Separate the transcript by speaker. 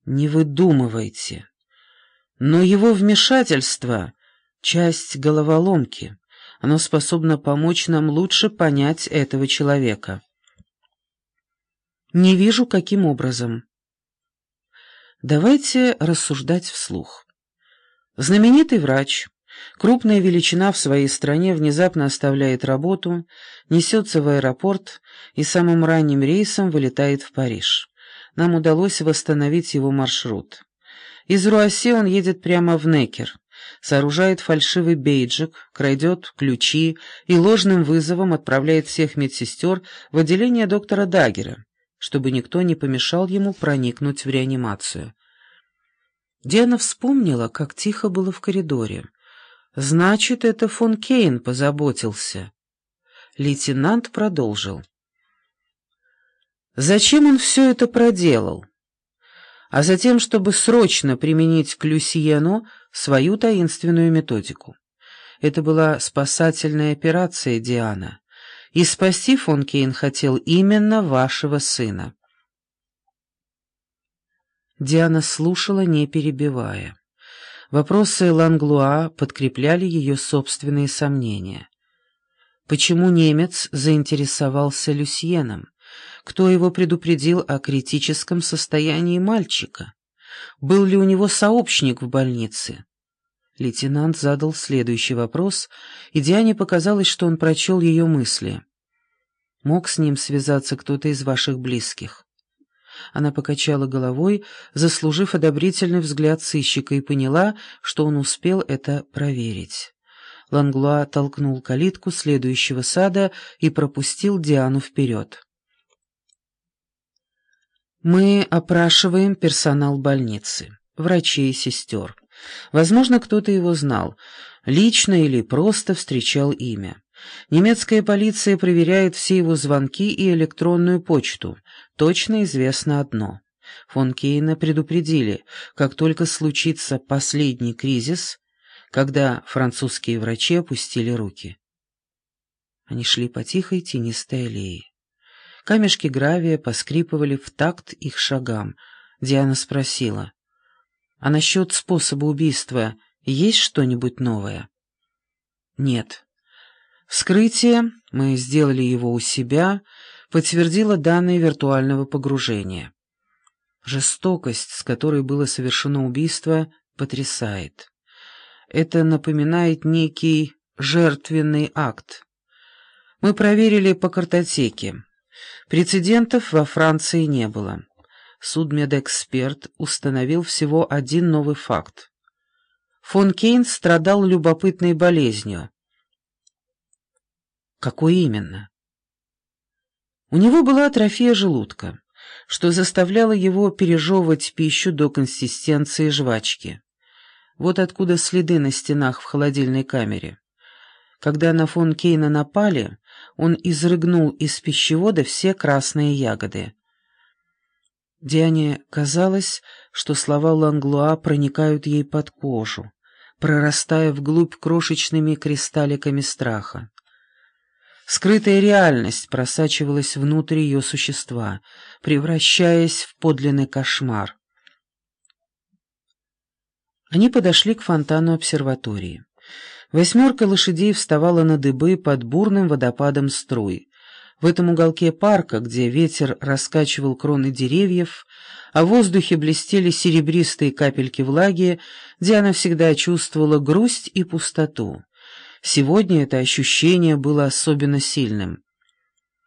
Speaker 1: Не выдумывайте. Но его вмешательство — часть головоломки. Оно способно помочь нам лучше понять этого человека. Не вижу, каким образом. Давайте рассуждать вслух. Знаменитый врач, крупная величина в своей стране, внезапно оставляет работу, несется в аэропорт и самым ранним рейсом вылетает в Париж. Нам удалось восстановить его маршрут. Из Руассе он едет прямо в Некер, сооружает фальшивый бейджик, крадет ключи и ложным вызовом отправляет всех медсестер в отделение доктора Даггера, чтобы никто не помешал ему проникнуть в реанимацию. Диана вспомнила, как тихо было в коридоре. Значит, это фон Кейн позаботился. Лейтенант продолжил. Зачем он все это проделал? А затем, чтобы срочно применить к Люсьену свою таинственную методику. Это была спасательная операция, Диана, и спасти фон Кейн хотел именно вашего сына. Диана слушала, не перебивая. Вопросы Ланглуа подкрепляли ее собственные сомнения. Почему немец заинтересовался Люсьеном? Кто его предупредил о критическом состоянии мальчика? Был ли у него сообщник в больнице? Лейтенант задал следующий вопрос, и Диане показалось, что он прочел ее мысли. Мог с ним связаться кто-то из ваших близких? Она покачала головой, заслужив одобрительный взгляд сыщика, и поняла, что он успел это проверить. Ланглуа толкнул калитку следующего сада и пропустил Диану вперед. «Мы опрашиваем персонал больницы, врачей и сестер. Возможно, кто-то его знал, лично или просто встречал имя. Немецкая полиция проверяет все его звонки и электронную почту. Точно известно одно. Фон Кейна предупредили, как только случится последний кризис, когда французские врачи опустили руки». Они шли по тихой тенистой аллее. Камешки гравия поскрипывали в такт их шагам. Диана спросила: «А насчет способа убийства есть что-нибудь новое?» «Нет. Вскрытие, мы сделали его у себя, подтвердило данные виртуального погружения. Жестокость, с которой было совершено убийство, потрясает. Это напоминает некий жертвенный акт. Мы проверили по картотеке. Прецедентов во Франции не было. Судмедэксперт установил всего один новый факт. Фон Кейн страдал любопытной болезнью. Какой именно? У него была атрофия желудка, что заставляло его пережевывать пищу до консистенции жвачки. Вот откуда следы на стенах в холодильной камере. Когда на фон Кейна напали, он изрыгнул из пищевода все красные ягоды. Диане казалось, что слова Ланглуа проникают ей под кожу, прорастая вглубь крошечными кристалликами страха. Скрытая реальность просачивалась внутрь ее существа, превращаясь в подлинный кошмар. Они подошли к фонтану обсерватории. 8 лошадей вставала на дыбы под бурным водопадом струй. В этом уголке парка, где ветер раскачивал кроны деревьев, а в воздухе блестели серебристые капельки влаги, Диана всегда чувствовала грусть и пустоту. Сегодня это ощущение было особенно сильным.